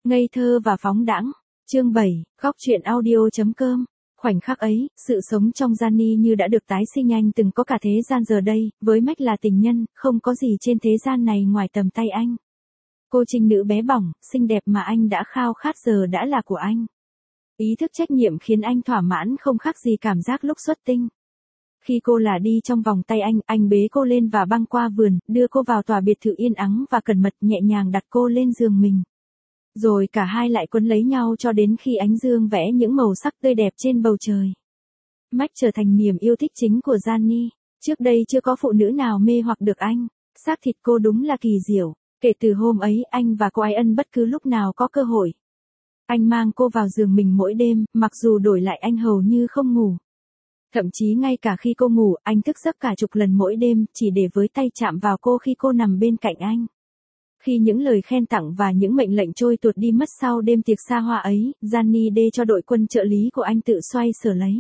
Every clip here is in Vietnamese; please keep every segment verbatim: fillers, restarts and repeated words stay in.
Ngây thơ và phóng đãng. Chương bảy, góc truyện audio.com. Khoảnh khắc ấy, sự sống trong Gianni như đã được tái sinh. Anh từng có cả thế gian, giờ đây, với Mac là tình nhân, không có gì trên thế gian này ngoài tầm tay anh. Cô trinh nữ bé bỏng, xinh đẹp mà anh đã khao khát giờ đã là của anh. Ý thức trách nhiệm khiến anh thỏa mãn không khác gì cảm giác lúc xuất tinh. Khi cô là đi trong vòng tay anh, anh bế cô lên và băng qua vườn, đưa cô vào tòa biệt thự yên ắng và cẩn mật, nhẹ nhàng đặt cô lên giường mình. Rồi cả hai lại quấn lấy nhau cho đến khi ánh dương vẽ những màu sắc tươi đẹp trên bầu trời. Mac trở thành niềm yêu thích chính của Gianni. Trước đây chưa có phụ nữ nào mê hoặc được anh. Xác thịt cô đúng là kỳ diệu. Kể từ hôm ấy, anh và cô ấy ân bất cứ lúc nào có cơ hội. Anh mang cô vào giường mình mỗi đêm, mặc dù đổi lại anh hầu như không ngủ. Thậm chí ngay cả khi cô ngủ, anh thức giấc cả chục lần mỗi đêm, chỉ để với tay chạm vào cô khi cô nằm bên cạnh anh. Khi những lời khen tặng và những mệnh lệnh trôi tuột đi mất sau đêm tiệc xa hoa ấy, Gianni đê cho đội quân trợ lý của anh tự xoay sở lấy.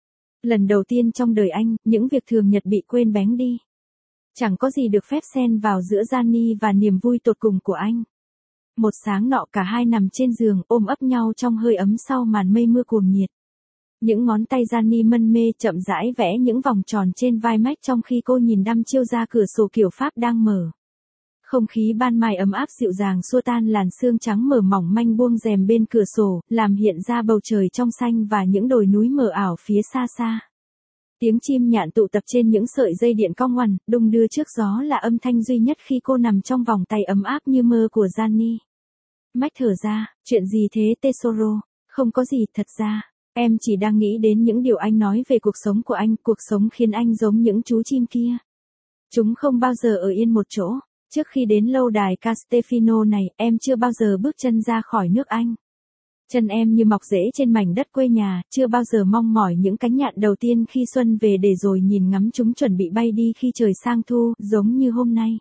Lần đầu tiên trong đời anh, những việc thường nhật bị quên bén đi. Chẳng có gì được phép xen vào giữa Gianni và niềm vui tột cùng của anh. Một sáng nọ cả hai nằm trên giường ôm ấp nhau trong hơi ấm sau màn mây mưa cuồng nhiệt. Những ngón tay Gianni mân mê chậm rãi vẽ những vòng tròn trên vai Mac trong khi cô nhìn đăm chiêu ra cửa sổ kiểu Pháp đang mở. Không khí ban mai ấm áp dịu dàng xua tan làn sương trắng mờ mỏng manh buông rèm bên cửa sổ, làm hiện ra bầu trời trong xanh và những đồi núi mờ ảo phía xa xa. Tiếng chim nhạn tụ tập trên những sợi dây điện cong ngoằn, đung đưa trước gió là âm thanh duy nhất khi cô nằm trong vòng tay ấm áp như mơ của Gianni. Mac thở ra, chuyện gì thế Tesoro? Không có gì, thật ra, em chỉ đang nghĩ đến những điều anh nói về cuộc sống của anh, cuộc sống khiến anh giống những chú chim kia. Chúng không bao giờ ở yên một chỗ. Trước khi đến lâu đài Castefino này, em chưa bao giờ bước chân ra khỏi nước Anh. Chân em như mọc rễ trên mảnh đất quê nhà, chưa bao giờ mong mỏi những cánh nhạn đầu tiên khi xuân về để rồi nhìn ngắm chúng chuẩn bị bay đi khi trời sang thu, giống như hôm nay.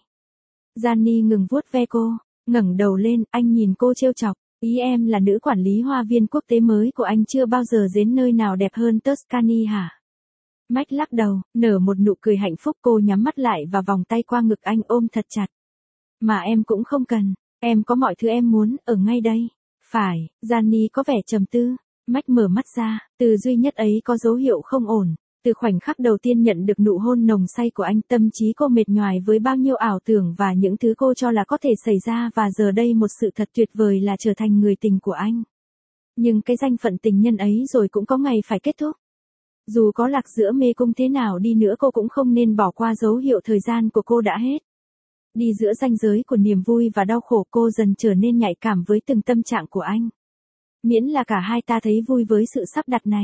Gianni ngừng vuốt ve cô, ngẩng đầu lên, anh nhìn cô trêu chọc. Ý em là nữ quản lý hoa viên quốc tế mới của anh chưa bao giờ đến nơi nào đẹp hơn Tuscany hả? Mac lắc đầu, nở một nụ cười hạnh phúc. Cô nhắm mắt lại và vòng tay qua ngực anh ôm thật chặt. Mà em cũng không cần, em có mọi thứ em muốn, ở ngay đây. Phải, Gianni có vẻ trầm tư. Mac mở mắt ra, từ duy nhất ấy có dấu hiệu không ổn. Từ khoảnh khắc đầu tiên nhận được nụ hôn nồng say của anh, tâm trí cô mệt nhoài với bao nhiêu ảo tưởng và những thứ cô cho là có thể xảy ra, và giờ đây một sự thật tuyệt vời là trở thành người tình của anh. Nhưng cái danh phận tình nhân ấy rồi cũng có ngày phải kết thúc. Dù có lạc giữa mê cung thế nào đi nữa, cô cũng không nên bỏ qua dấu hiệu thời gian của cô đã hết. Đi giữa ranh giới của niềm vui và đau khổ, cô dần trở nên nhạy cảm với từng tâm trạng của anh. Miễn là cả hai ta thấy vui với sự sắp đặt này.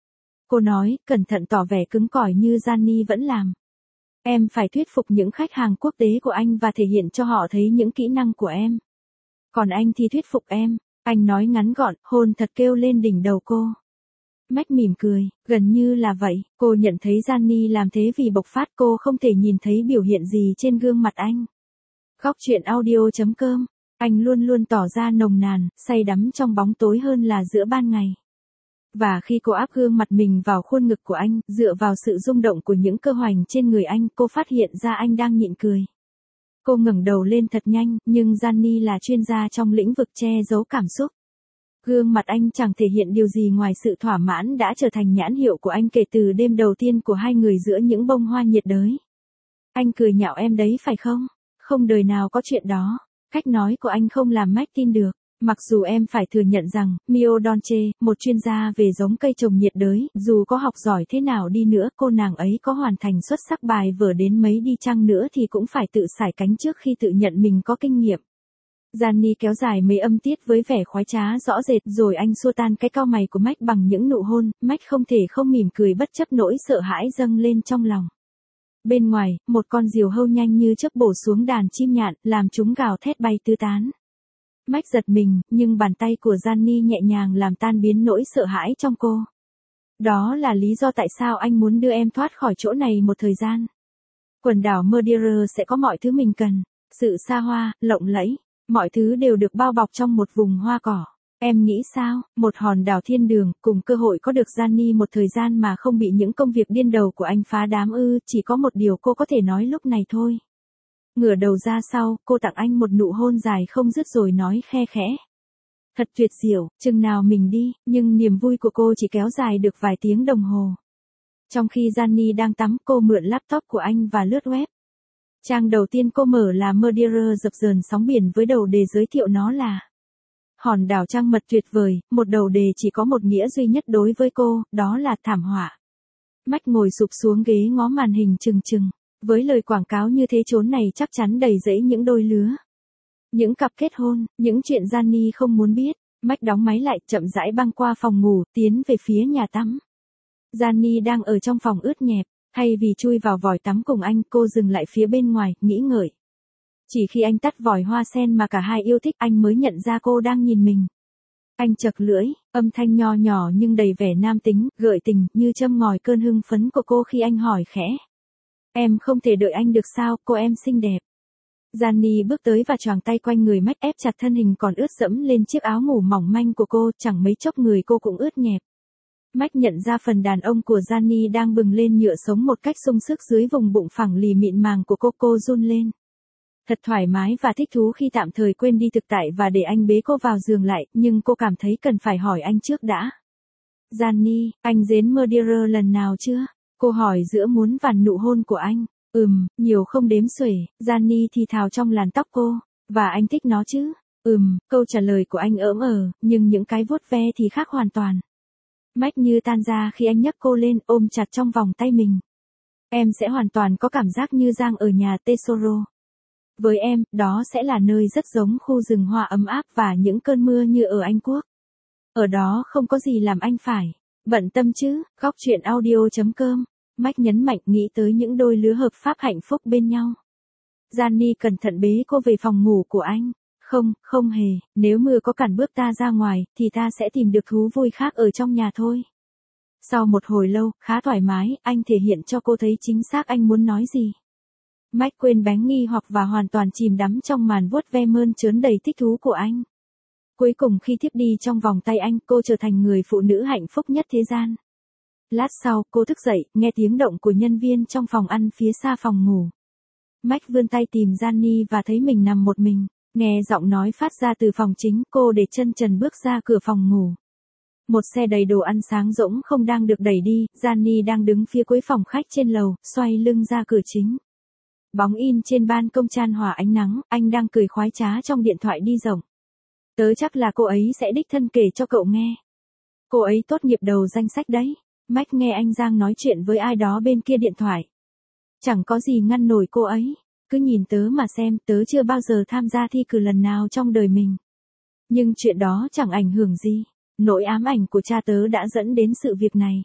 Cô nói, cẩn thận tỏ vẻ cứng cỏi như Gianni vẫn làm. Em phải thuyết phục những khách hàng quốc tế của anh và thể hiện cho họ thấy những kỹ năng của em. Còn anh thì thuyết phục em. Anh nói ngắn gọn, hôn thật kêu lên đỉnh đầu cô. Mac mỉm cười, gần như là vậy. Cô nhận thấy Gianni làm thế vì bộc phát, cô không thể nhìn thấy biểu hiện gì trên gương mặt anh. Góc truyện audio.com. Anh luôn luôn tỏ ra nồng nàn, say đắm trong bóng tối hơn là giữa ban ngày. Và khi cô áp gương mặt mình vào khuôn ngực của anh, dựa vào sự rung động của những cơ hoành trên người anh, cô phát hiện ra anh đang nhịn cười. Cô ngẩng đầu lên thật nhanh, nhưng Gianni là chuyên gia trong lĩnh vực che giấu cảm xúc. Gương mặt anh chẳng thể hiện điều gì ngoài sự thỏa mãn đã trở thành nhãn hiệu của anh kể từ đêm đầu tiên của hai người giữa những bông hoa nhiệt đới. Anh cười nhạo em đấy phải không? Không đời nào có chuyện đó. Cách nói của anh không làm Mac tin được. Mặc dù em phải thừa nhận rằng, Mio Dolce, một chuyên gia về giống cây trồng nhiệt đới, dù có học giỏi thế nào đi nữa, cô nàng ấy có hoàn thành xuất sắc bài vở đến mấy đi chăng nữa thì cũng phải tự sải cánh trước khi tự nhận mình có kinh nghiệm. Gianni kéo dài mấy âm tiết với vẻ khoái trá rõ rệt, rồi anh xua tan cái cau mày của Mac bằng những nụ hôn. Mac không thể không mỉm cười bất chấp nỗi sợ hãi dâng lên trong lòng. Bên ngoài, một con diều hâu nhanh như chớp bổ xuống đàn chim nhạn, làm chúng gào thét bay tứ tán. Mac giật mình, nhưng bàn tay của Gianni nhẹ nhàng làm tan biến nỗi sợ hãi trong cô. Đó là lý do tại sao anh muốn đưa em thoát khỏi chỗ này một thời gian. Quần đảo Madeira sẽ có mọi thứ mình cần, sự xa hoa, lộng lẫy, mọi thứ đều được bao bọc trong một vùng hoa cỏ. Em nghĩ sao, một hòn đảo thiên đường, cùng cơ hội có được Gianni một thời gian mà không bị những công việc điên đầu của anh phá đám ư? Chỉ có một điều cô có thể nói lúc này thôi. Ngửa đầu ra sau, cô tặng anh một nụ hôn dài không dứt rồi nói khe khẽ. Thật tuyệt diệu, chừng nào mình đi, nhưng niềm vui của cô chỉ kéo dài được vài tiếng đồng hồ. Trong khi Gianni đang tắm, cô mượn laptop của anh và lướt web. Trang đầu tiên cô mở là Murderer dập dờn sóng biển với đầu đề giới thiệu nó là hòn đảo trăng mật tuyệt vời, một đầu đề chỉ có một nghĩa duy nhất đối với cô, đó là thảm họa. Mách ngồi sụp xuống ghế ngó màn hình chừng chừng, với lời quảng cáo như thế chốn này chắc chắn đầy rẫy những đôi lứa. Những cặp kết hôn, những chuyện Gianni không muốn biết. Mách đóng máy lại, chậm rãi băng qua phòng ngủ, tiến về phía nhà tắm. Gianni đang ở trong phòng ướt nhẹp, thay vì chui vào vòi tắm cùng anh, cô dừng lại phía bên ngoài, nghĩ ngợi. Chỉ khi anh tắt vòi hoa sen mà cả hai yêu thích, anh mới nhận ra cô đang nhìn mình. Anh chật lưỡi, âm thanh nho nhỏ nhưng đầy vẻ nam tính, gợi tình, như châm ngòi cơn hưng phấn của cô khi anh hỏi khẽ. Em không thể đợi anh được sao, cô em xinh đẹp. Gianni bước tới và choàng tay quanh người Mách, ép chặt thân hình còn ướt đẫm lên chiếc áo ngủ mỏng manh của cô, chẳng mấy chốc người cô cũng ướt nhẹp. Mách nhận ra phần đàn ông của Gianni đang bừng lên nhựa sống một cách sung sức dưới vùng bụng phẳng lì mịn màng của cô, cô run lên. Thật thoải mái và thích thú khi tạm thời quên đi thực tại và để anh bế cô vào giường lại, nhưng cô cảm thấy cần phải hỏi anh trước đã. Gianni, anh dến Murderer lần nào chưa? Cô hỏi giữa muốn và nụ hôn của anh. Ừm, nhiều không đếm xuể, Gianni thì thào trong làn tóc cô. Và anh thích nó chứ? Ừm, câu trả lời của anh ỡm ờ, nhưng những cái vuốt ve thì khác hoàn toàn. Mách như tan ra khi anh nhấc cô lên, ôm chặt trong vòng tay mình. Em sẽ hoàn toàn có cảm giác như Giang ở nhà Tesoro. Với em, đó sẽ là nơi rất giống khu rừng hoa ấm áp và những cơn mưa như ở Anh Quốc. Ở đó không có gì làm anh phải bận tâm chứ. Góc truyện audio chấm com. Mách nhấn mạnh, nghĩ tới những đôi lứa hợp pháp hạnh phúc bên nhau. Gianni cẩn thận bế cô về phòng ngủ của anh. Không, không hề, nếu mưa có cản bước ta ra ngoài, thì ta sẽ tìm được thú vui khác ở trong nhà thôi. Sau một hồi lâu, khá thoải mái, anh thể hiện cho cô thấy chính xác anh muốn nói gì. Mách quên bén nghi hoặc và hoàn toàn chìm đắm trong màn vuốt ve mơn trớn đầy thích thú của anh. Cuối cùng khi thiếp đi trong vòng tay anh, cô trở thành người phụ nữ hạnh phúc nhất thế gian. Lát sau, cô thức dậy, nghe tiếng động của nhân viên trong phòng ăn phía xa phòng ngủ. Mách vươn tay tìm Gianni và thấy mình nằm một mình. Nghe giọng nói phát ra từ phòng chính, cô để chân trần bước ra cửa phòng ngủ. Một xe đầy đồ ăn sáng rỗng không đang được đẩy đi, Gianni đang đứng phía cuối phòng khách trên lầu, xoay lưng ra cửa chính. Bóng in trên ban công chan hòa ánh nắng, anh đang cười khoái trá trong điện thoại đi rộng. Tớ chắc là cô ấy sẽ đích thân kể cho cậu nghe. Cô ấy tốt nghiệp đầu danh sách đấy. Mách nghe anh Giang nói chuyện với ai đó bên kia điện thoại. Chẳng có gì ngăn nổi cô ấy. Cứ nhìn tớ mà xem, tớ chưa bao giờ tham gia thi cử lần nào trong đời mình. Nhưng chuyện đó chẳng ảnh hưởng gì. Nỗi ám ảnh của cha tớ đã dẫn đến sự việc này.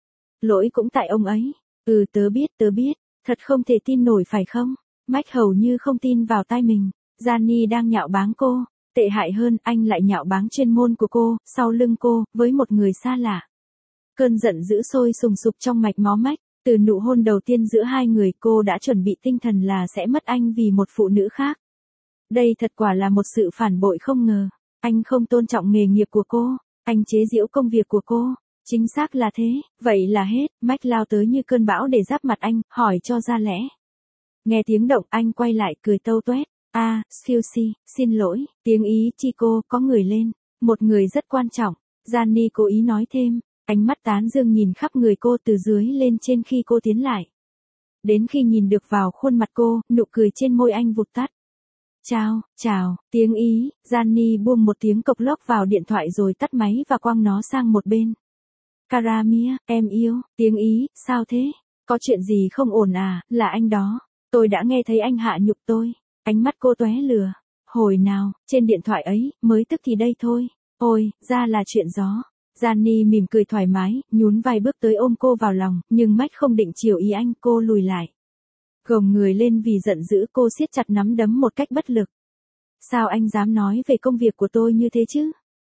Lỗi cũng tại ông ấy. Ừ, tớ biết, tớ biết. Thật không thể tin nổi phải không? Mách hầu như không tin vào tai mình. Gianni đang nhạo báng cô. Tệ hại hơn, anh lại nhạo báng chuyên môn của cô, sau lưng cô, với một người xa lạ. Cơn giận dữ sôi sùng sục trong mạch máu Mách. Từ nụ hôn đầu tiên giữa hai người, cô đã chuẩn bị tinh thần là sẽ mất anh vì một phụ nữ khác. Đây thật quả là một sự phản bội không ngờ. Anh không tôn trọng nghề nghiệp của cô. Anh chế giễu công việc của cô. Chính xác là thế. Vậy là hết. Mách lao tới như cơn bão để giáp mặt anh, hỏi cho ra lẽ. Nghe tiếng động, anh quay lại cười tâu tuét. À, excuse, xin lỗi. Tiếng ý chi cô, có người lên. Một người rất quan trọng. Gianni cố ý nói thêm. Ánh mắt tán dương nhìn khắp người cô từ dưới lên trên khi cô tiến lại. Đến khi nhìn được vào khuôn mặt cô, nụ cười trên môi anh vụt tắt. Chào, chào, tiếng ý. Gianni buông một tiếng cộc lốc vào điện thoại rồi tắt máy và quăng nó sang một bên. Cara mia, em yêu, tiếng ý, sao thế? Có chuyện gì không ổn à, là anh đó. Tôi đã nghe thấy anh hạ nhục tôi. Ánh mắt cô tóe lửa. Hồi nào, trên điện thoại ấy, mới tức thì đây thôi. Ôi, ra là chuyện gió. Gianni mỉm cười thoải mái, nhún vai bước tới ôm cô vào lòng, nhưng Mách không định chiều ý anh, cô lùi lại. Gồng người lên vì giận dữ, cô siết chặt nắm đấm một cách bất lực. Sao anh dám nói về công việc của tôi như thế chứ?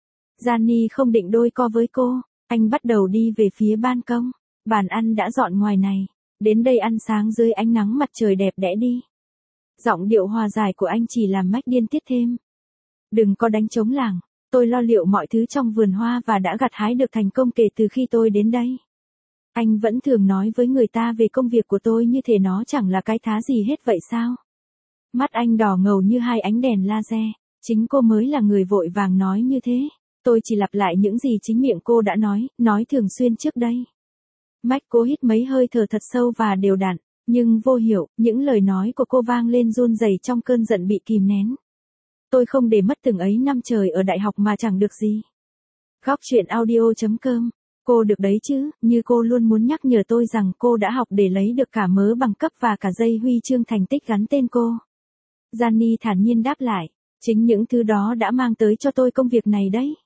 Gianni không định đôi co với cô, anh bắt đầu đi về phía ban công. Bàn ăn đã dọn ngoài này, đến đây ăn sáng dưới ánh nắng mặt trời đẹp đẽ đi. Giọng điệu hòa giải của anh chỉ làm Mách điên tiết thêm. Đừng có đánh trống lảng. Tôi lo liệu mọi thứ trong vườn hoa và đã gặt hái được thành công kể từ khi tôi đến đây. Anh vẫn thường nói với người ta về công việc của tôi như thể nó chẳng là cái thá gì hết vậy sao? Mắt anh đỏ ngầu như hai ánh đèn laser. Chính cô mới là người vội vàng nói như thế. Tôi chỉ lặp lại những gì chính miệng cô đã nói, nói thường xuyên trước đây. Mike cố hít mấy hơi thở thật sâu và đều đặn, nhưng vô hiệu, những lời nói của cô vang lên run rẩy trong cơn giận bị kìm nén. Tôi không để mất từng ấy năm trời ở đại học mà chẳng được gì. Góc chuyện audio chấm com. Cô được đấy chứ, như cô luôn muốn nhắc nhở tôi rằng cô đã học để lấy được cả mớ bằng cấp và cả dây huy chương thành tích gắn tên cô. Gianni thản nhiên đáp lại, chính những thứ đó đã mang tới cho tôi công việc này đấy.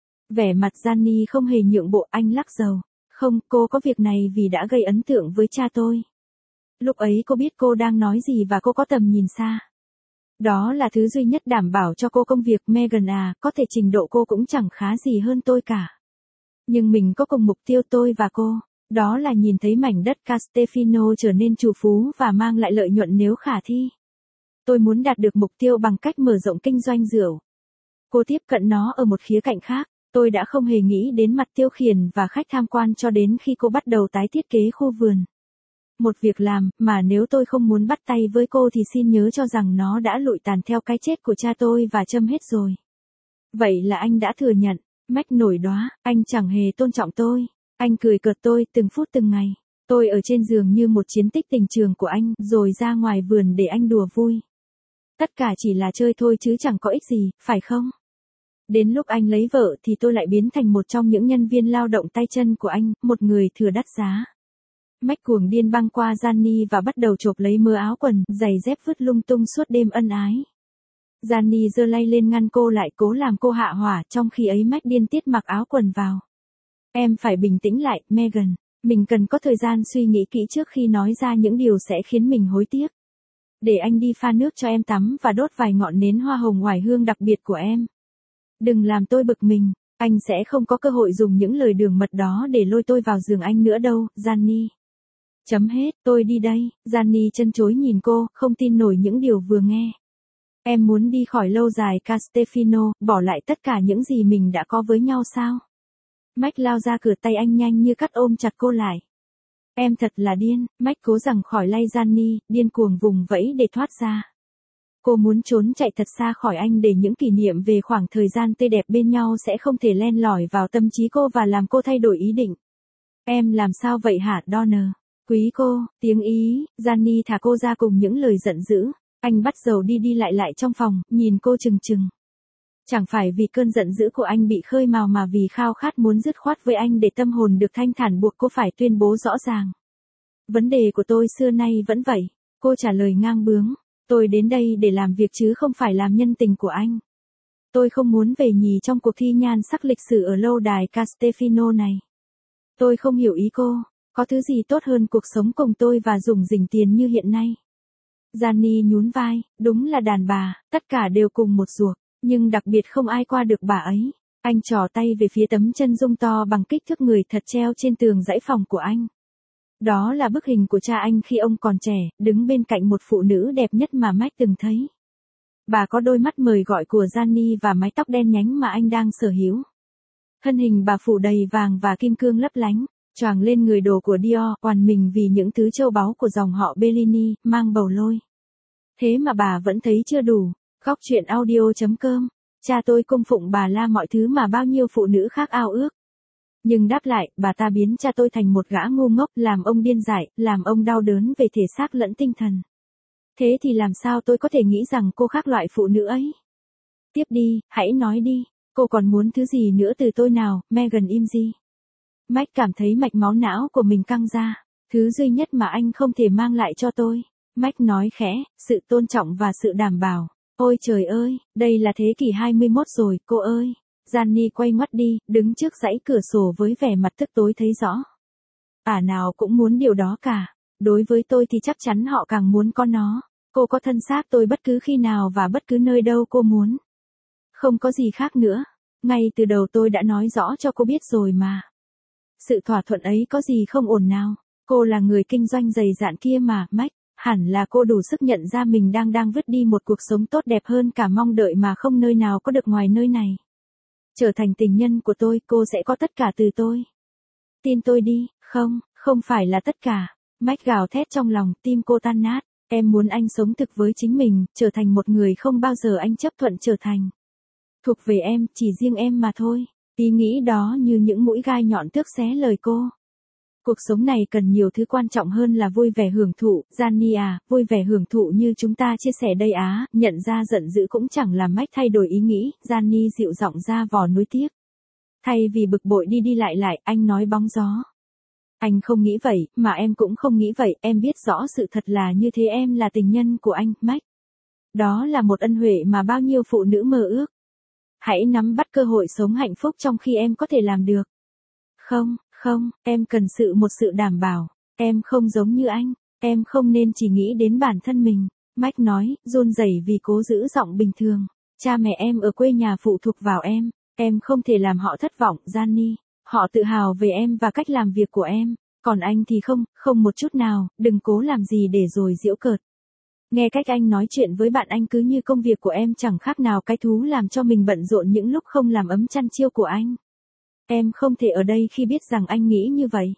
Vẻ mặt Gianni không hề nhượng bộ, anh lắc đầu. Không, cô có việc này vì đã gây ấn tượng với cha tôi. Lúc ấy cô biết cô đang nói gì và cô có tầm nhìn xa. Đó là thứ duy nhất đảm bảo cho cô công việc. Megan à, có thể trình độ cô cũng chẳng khá gì hơn tôi cả. Nhưng mình có cùng mục tiêu, tôi và cô. Đó là nhìn thấy mảnh đất Castellino trở nên trù phú và mang lại lợi nhuận nếu khả thi. Tôi muốn đạt được mục tiêu bằng cách mở rộng kinh doanh rượu. Cô tiếp cận nó ở một khía cạnh khác. Tôi đã không hề nghĩ đến mặt tiêu khiển và khách tham quan cho đến khi cô bắt đầu tái thiết kế khu vườn. Một việc làm mà nếu tôi không muốn bắt tay với cô thì xin nhớ cho rằng nó đã lụi tàn theo cái chết của cha tôi và châm hết rồi. Vậy là anh đã thừa nhận. Mike nổi đoá, anh chẳng hề tôn trọng tôi. Anh cười cợt tôi từng phút từng ngày. Tôi ở trên giường như một chiến tích tình trường của anh, rồi ra ngoài vườn để anh đùa vui. Tất cả chỉ là chơi thôi chứ chẳng có ích gì, phải không? Đến lúc anh lấy vợ thì tôi lại biến thành một trong những nhân viên lao động tay chân của anh, một người thừa đắt giá. Mike cuồng điên băng qua Gianni và bắt đầu chộp lấy mớ áo quần, giày dép vứt lung tung suốt đêm ân ái. Gianni giơ tay lên ngăn cô lại, cố làm cô hạ hỏa, trong khi ấy Mike điên tiết mặc áo quần vào. Em phải bình tĩnh lại, Megan. Mình cần có thời gian suy nghĩ kỹ trước khi nói ra những điều sẽ khiến mình hối tiếc. Để anh đi pha nước cho em tắm và đốt vài ngọn nến hoa hồng oải hương đặc biệt của em. Đừng làm tôi bực mình, anh sẽ không có cơ hội dùng những lời đường mật đó để lôi tôi vào giường anh nữa đâu, Gianni. Chấm hết, tôi đi đây. Gianni chân chối nhìn cô, không tin nổi những điều vừa nghe. Em muốn đi khỏi lâu dài Castellino, bỏ lại tất cả những gì mình đã có với nhau sao? Mike lao ra cửa, tay anh nhanh như cắt ôm chặt cô lại. Em thật là điên. Mike cố giằng khỏi lay Gianni, điên cuồng vùng vẫy để thoát ra. Cô muốn trốn chạy thật xa khỏi anh để những kỷ niệm về khoảng thời gian tươi đẹp bên nhau sẽ không thể len lỏi vào tâm trí cô và làm cô thay đổi ý định. Em làm sao vậy hả Donner? Quý cô, tiếng Ý. Gianni thả cô ra cùng những lời giận dữ. Anh bắt đầu đi đi lại lại trong phòng, nhìn cô chừng chừng. Chẳng phải vì cơn giận dữ của anh bị khơi mào mà vì khao khát muốn dứt khoát với anh để tâm hồn được thanh thản buộc cô phải tuyên bố rõ ràng. Vấn đề của tôi xưa nay vẫn vậy. Cô trả lời ngang bướng. Tôi đến đây để làm việc chứ không phải làm nhân tình của anh. Tôi không muốn về nhì trong cuộc thi nhan sắc lịch sử ở lâu đài Castellino này. Tôi không hiểu ý cô. Có thứ gì tốt hơn cuộc sống cùng tôi và rủng rỉnh tiền như hiện nay? Gianni nhún vai, đúng là đàn bà, tất cả đều cùng một ruột, nhưng đặc biệt không ai qua được bà ấy. Anh trỏ tay về phía tấm chân dung to bằng kích thước người thật treo trên tường dãy phòng của anh. Đó là bức hình của cha anh khi ông còn trẻ, đứng bên cạnh một phụ nữ đẹp nhất mà Mike từng thấy. Bà có đôi mắt mời gọi của Gianni và mái tóc đen nhánh mà anh đang sở hữu. Thân hình bà phủ đầy vàng và kim cương lấp lánh, choàng lên người đồ của Dior, oàn mình vì những thứ châu báu của dòng họ Bellini, mang bầu lôi. Thế mà bà vẫn thấy chưa đủ. Góc chuyện audio chấm com. Cha tôi cung phụng bà la mọi thứ mà bao nhiêu phụ nữ khác ao ước. Nhưng đáp lại, bà ta biến cha tôi thành một gã ngu ngốc, làm ông điên dại, làm ông đau đớn về thể xác lẫn tinh thần. Thế thì làm sao tôi có thể nghĩ rằng cô khác loại phụ nữ ấy? Tiếp đi, hãy nói đi, cô còn muốn thứ gì nữa từ tôi nào, Megan im gì? Mike cảm thấy mạch máu não của mình căng ra. Thứ duy nhất mà anh không thể mang lại cho tôi. Mike nói khẽ, sự tôn trọng và sự đảm bảo. Ôi trời ơi, đây là thế kỷ hai mươi mốt rồi, cô ơi. Gianni quay mắt đi, đứng trước dãy cửa sổ với vẻ mặt tức tối thấy rõ. Ả nào cũng muốn điều đó cả. Đối với tôi thì chắc chắn họ càng muốn có nó. Cô có thân xác tôi bất cứ khi nào và bất cứ nơi đâu cô muốn. Không có gì khác nữa. Ngay từ đầu tôi đã nói rõ cho cô biết rồi mà. Sự thỏa thuận ấy có gì không ổn nào. Cô là người kinh doanh dày dạn kia mà, Mike. Hẳn là cô đủ sức nhận ra mình đang đang vứt đi một cuộc sống tốt đẹp hơn cả mong đợi mà không nơi nào có được ngoài nơi này. Trở thành tình nhân của tôi, cô sẽ có tất cả từ tôi. Tin tôi đi, không, không phải là tất cả. Mike gào thét trong lòng, tim cô tan nát. Em muốn anh sống thực với chính mình, trở thành một người không bao giờ anh chấp thuận trở thành. Thuộc về em, chỉ riêng em mà thôi. Ý nghĩ đó như những mũi gai nhọn tước xé lời cô. Cuộc sống này cần nhiều thứ quan trọng hơn là vui vẻ hưởng thụ, Gianni à, vui vẻ hưởng thụ như chúng ta chia sẻ đây á, nhận ra giận dữ cũng chẳng làm Mike thay đổi ý nghĩ, Gianni dịu giọng ra vò nuối tiếc. Thay vì bực bội đi đi lại lại, anh nói bóng gió. Anh không nghĩ vậy, mà em cũng không nghĩ vậy, em biết rõ sự thật là như thế, em là tình nhân của anh, Mike. Đó là một ân huệ mà bao nhiêu phụ nữ mơ ước. Hãy nắm bắt cơ hội sống hạnh phúc trong khi em có thể làm được. Không, không, em cần sự một sự đảm bảo. Em không giống như anh, em không nên chỉ nghĩ đến bản thân mình. Mike nói, run rẩy vì cố giữ giọng bình thường. Cha mẹ em ở quê nhà phụ thuộc vào em. Em không thể làm họ thất vọng, Gianni. Họ tự hào về em và cách làm việc của em. Còn anh thì không, không một chút nào, đừng cố làm gì để rồi giễu cợt. Nghe cách anh nói chuyện với bạn anh cứ như công việc của em chẳng khác nào cái thú làm cho mình bận rộn những lúc không làm ấm chăn chiêu của anh. Em không thể ở đây khi biết rằng anh nghĩ như vậy.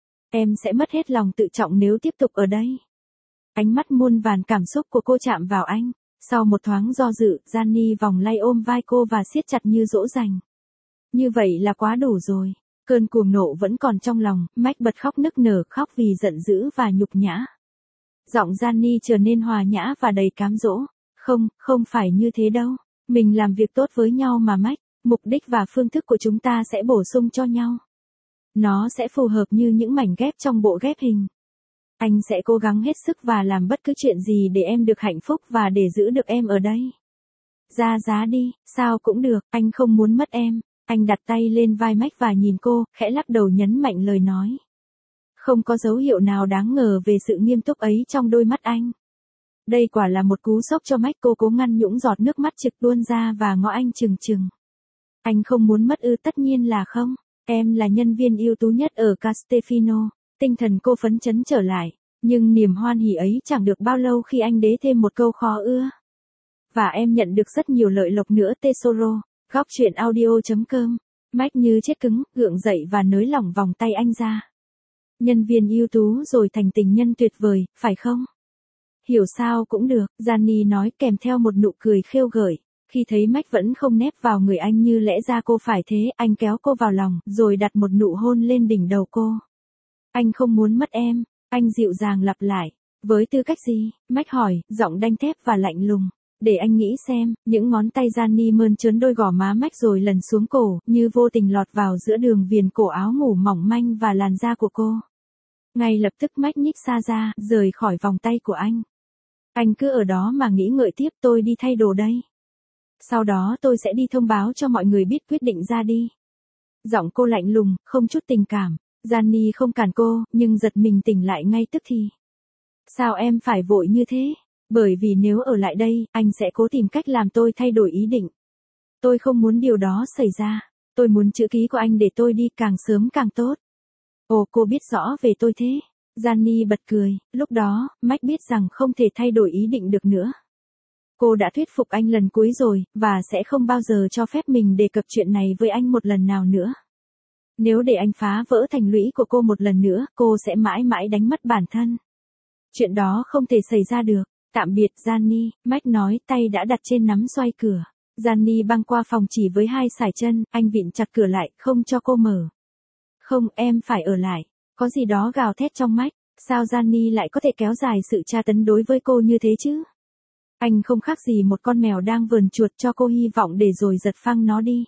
Em sẽ mất hết lòng tự trọng nếu tiếp tục ở đây. Ánh mắt muôn vàn cảm xúc của cô chạm vào anh. Sau một thoáng do dự, Gianni vòng lay ôm vai cô và siết chặt như dỗ dành. Như vậy là quá đủ rồi. Cơn cuồng nộ vẫn còn trong lòng, Mike bật khóc nức nở, khóc vì giận dữ và nhục nhã. Giọng Gianni trở nên hòa nhã và đầy cám dỗ. Không, không phải như thế đâu. Mình làm việc tốt với nhau mà Mike. Mục đích và phương thức của chúng ta sẽ bổ sung cho nhau. Nó sẽ phù hợp như những mảnh ghép trong bộ ghép hình. Anh sẽ cố gắng hết sức và làm bất cứ chuyện gì để em được hạnh phúc và để giữ được em ở đây. Ra giá đi, sao cũng được, anh không muốn mất em. Anh đặt tay lên vai Mike và nhìn cô, khẽ lắc đầu nhấn mạnh lời nói. Không có dấu hiệu nào đáng ngờ về sự nghiêm túc ấy trong đôi mắt anh. Đây quả là một cú sốc cho Mike, cô cố ngăn những giọt nước mắt trực tuôn ra và ngó anh chừng chừng. Anh không muốn mất ư? Tất nhiên là không. Em là nhân viên ưu tú nhất ở Castefino. Tinh thần cô phấn chấn trở lại. Nhưng niềm hoan hỉ ấy chẳng được bao lâu khi anh đế thêm một câu khó ưa. Và em nhận được rất nhiều lợi lộc nữa, Tesoro. Góc truyện audio chấm com. Mike như chết cứng, gượng dậy và nới lỏng vòng tay anh ra. Nhân viên ưu tú rồi thành tình nhân tuyệt vời, phải không? Hiểu sao cũng được, Gianni nói kèm theo một nụ cười khêu gợi. Khi thấy Mike vẫn không nép vào người anh như lẽ ra cô phải thế, anh kéo cô vào lòng, rồi đặt một nụ hôn lên đỉnh đầu cô. Anh không muốn mất em, anh dịu dàng lặp lại. Với tư cách gì? Mike hỏi, giọng đanh thép và lạnh lùng. Để anh nghĩ xem, những ngón tay Gianni mơn trớn đôi gò má Mike rồi lần xuống cổ, như vô tình lọt vào giữa đường viền cổ áo ngủ mỏng manh và làn da của cô. Ngay lập tức Mike nhích xa ra, rời khỏi vòng tay của anh. Anh cứ ở đó mà nghĩ ngợi tiếp, tôi đi thay đồ đây. Sau đó tôi sẽ đi thông báo cho mọi người biết quyết định ra đi. Giọng cô lạnh lùng, không chút tình cảm. Gianni không cản cô, nhưng giật mình tỉnh lại ngay tức thì. Sao em phải vội như thế? Bởi vì nếu ở lại đây, anh sẽ cố tìm cách làm tôi thay đổi ý định. Tôi không muốn điều đó xảy ra. Tôi muốn chữ ký của anh để tôi đi càng sớm càng tốt. Ồ, cô biết rõ về tôi thế. Gianni bật cười, lúc đó, Mike biết rằng không thể thay đổi ý định được nữa. Cô đã thuyết phục anh lần cuối rồi, và sẽ không bao giờ cho phép mình đề cập chuyện này với anh một lần nào nữa. Nếu để anh phá vỡ thành lũy của cô một lần nữa, cô sẽ mãi mãi đánh mất bản thân. Chuyện đó không thể xảy ra được. Tạm biệt Gianni, Mike nói, tay đã đặt trên nắm xoay cửa. Gianni băng qua phòng chỉ với hai sải chân, anh vịn chặt cửa lại, không cho cô mở. Không, em phải ở lại. Có gì đó gào thét trong Mike. Sao Gianni lại có thể kéo dài sự tra tấn đối với cô như thế chứ? Anh không khác gì một con mèo đang vờn chuột cho cô hy vọng để rồi giật phăng nó đi.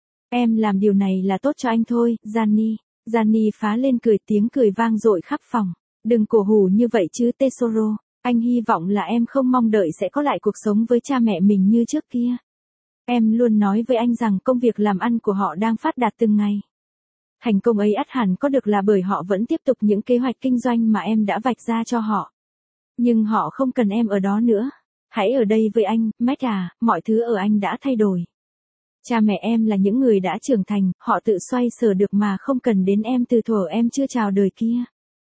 Em làm điều này là tốt cho anh thôi, Gianni. Gianni phá lên cười, tiếng cười vang dội khắp phòng. Đừng cổ hủ như vậy chứ Tesoro. Anh hy vọng là em không mong đợi sẽ có lại cuộc sống với cha mẹ mình như trước kia. Em luôn nói với anh rằng công việc làm ăn của họ đang phát đạt từng ngày. Thành công ấy ắt hẳn có được là bởi họ vẫn tiếp tục những kế hoạch kinh doanh mà em đã vạch ra cho họ. Nhưng họ không cần em ở đó nữa. Hãy ở đây với anh, Mike à, mọi thứ ở anh đã thay đổi. Cha mẹ em là những người đã trưởng thành, họ tự xoay sở được mà không cần đến em từ thuở em chưa chào đời kia.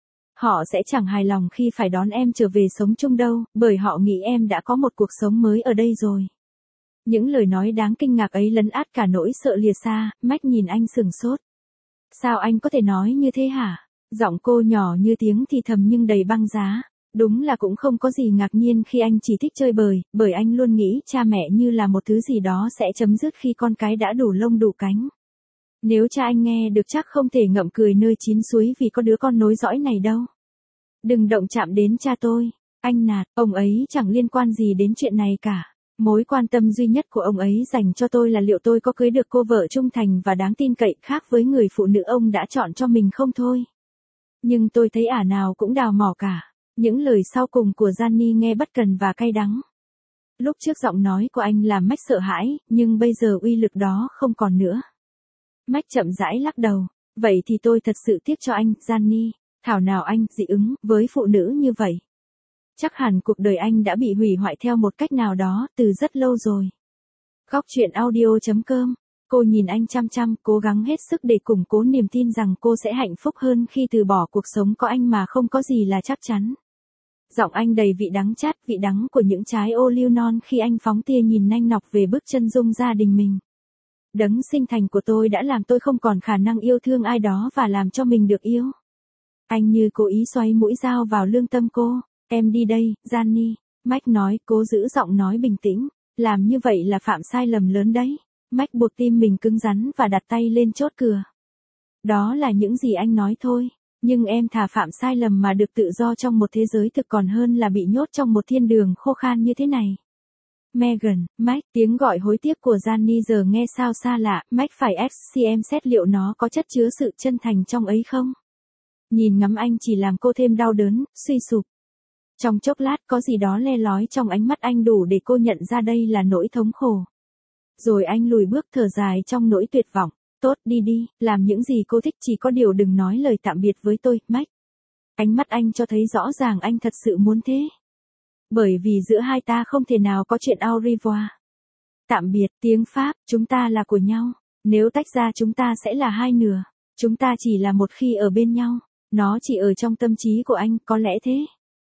Họ sẽ chẳng hài lòng khi phải đón em trở về sống chung đâu, bởi họ nghĩ em đã có một cuộc sống mới ở đây rồi. Những lời nói đáng kinh ngạc ấy lấn át cả nỗi sợ lìa xa, Mike nhìn anh sừng sốt. Sao anh có thể nói như thế hả? Giọng cô nhỏ như tiếng thì thầm nhưng đầy băng giá. Đúng là cũng không có gì ngạc nhiên khi anh chỉ thích chơi bời, bởi anh luôn nghĩ cha mẹ như là một thứ gì đó sẽ chấm dứt khi con cái đã đủ lông đủ cánh. Nếu cha anh nghe được chắc không thể ngậm cười nơi chín suối vì có đứa con nối dõi này đâu. Đừng động chạm đến cha tôi, anh nạt, ông ấy chẳng liên quan gì đến chuyện này cả. Mối quan tâm duy nhất của ông ấy dành cho tôi là liệu tôi có cưới được cô vợ trung thành và đáng tin cậy khác với người phụ nữ ông đã chọn cho mình không thôi. Nhưng tôi thấy ả nào cũng đào mỏ cả. Những lời sau cùng của Gianni nghe bất cần và cay đắng. Lúc trước giọng nói của anh làm Mac sợ hãi, nhưng bây giờ uy lực đó không còn nữa. Mac chậm rãi lắc đầu. Vậy thì tôi thật sự tiếc cho anh, Gianni. Thảo nào anh dị ứng với phụ nữ như vậy. Chắc hẳn cuộc đời anh đã bị hủy hoại theo một cách nào đó từ rất lâu rồi. Góc chuyện audio chấm com. Cô nhìn anh chăm chăm, cố gắng hết sức để củng cố niềm tin rằng cô sẽ hạnh phúc hơn khi từ bỏ cuộc sống có anh mà không có gì là chắc chắn. Giọng anh đầy vị đắng chát, vị đắng của những trái ô liu non khi anh phóng tia nhìn nanh nọc về bức chân dung gia đình mình. Đấng sinh thành của tôi đã làm tôi không còn khả năng yêu thương ai đó và làm cho mình được yêu. Anh như cố ý xoay mũi dao vào lương tâm cô. Em đi đây, Gianni. Mac nói, cố giữ giọng nói bình tĩnh. Làm như vậy là phạm sai lầm lớn đấy. Mac buộc tim mình cứng rắn và đặt tay lên chốt cửa. Đó là những gì anh nói thôi. Nhưng em thà phạm sai lầm mà được tự do trong một thế giới thực còn hơn là bị nhốt trong một thiên đường khô khan như thế này. Megan, Mac, tiếng gọi hối tiếc của Gianni giờ nghe sao xa lạ, Mac phải xem xét liệu nó có chất chứa sự chân thành trong ấy không. Nhìn ngắm anh chỉ làm cô thêm đau đớn, suy sụp. Trong chốc lát có gì đó le lói trong ánh mắt anh đủ để cô nhận ra đây là nỗi thống khổ. Rồi anh lùi bước thở dài trong nỗi tuyệt vọng. Tốt, đi đi, làm những gì cô thích, chỉ có điều đừng nói lời tạm biệt với tôi, Mac. Ánh mắt anh cho thấy rõ ràng anh thật sự muốn thế. Bởi vì giữa hai ta không thể nào có chuyện au revoir. Tạm biệt, tiếng Pháp, chúng ta là của nhau. Nếu tách ra chúng ta sẽ là hai nửa. Chúng ta chỉ là một khi ở bên nhau. Nó chỉ ở trong tâm trí của anh, có lẽ thế.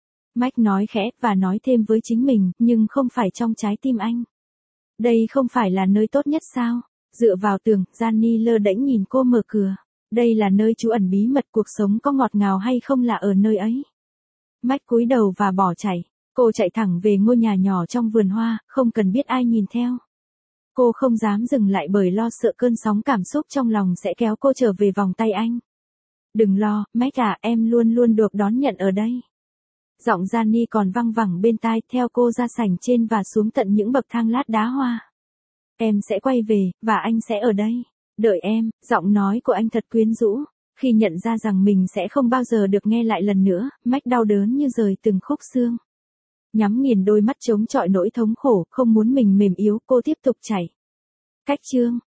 Mac nói khẽ và nói thêm với chính mình, nhưng không phải trong trái tim anh. Đây không phải là nơi tốt nhất sao? Dựa vào tường, Gianni lơ đễnh nhìn cô mở cửa. Đây là nơi trú ẩn bí mật, cuộc sống có ngọt ngào hay không là ở nơi ấy. Mac cúi đầu và bỏ chạy. Cô chạy thẳng về ngôi nhà nhỏ trong vườn hoa, không cần biết ai nhìn theo. Cô không dám dừng lại bởi lo sợ cơn sóng cảm xúc trong lòng sẽ kéo cô trở về vòng tay anh. Đừng lo, Mac à, em luôn luôn được đón nhận ở đây. Giọng Gianni còn văng vẳng bên tai, theo cô ra sảnh trên và xuống tận những bậc thang lát đá hoa. Em sẽ quay về, và anh sẽ ở đây. Đợi em, giọng nói của anh thật quyến rũ. Khi nhận ra rằng mình sẽ không bao giờ được nghe lại lần nữa, Mac đau đớn như rời từng khúc xương. Nhắm nghiền đôi mắt chống chọi nỗi thống khổ, không muốn mình mềm yếu, cô tiếp tục chạy. Cách chương.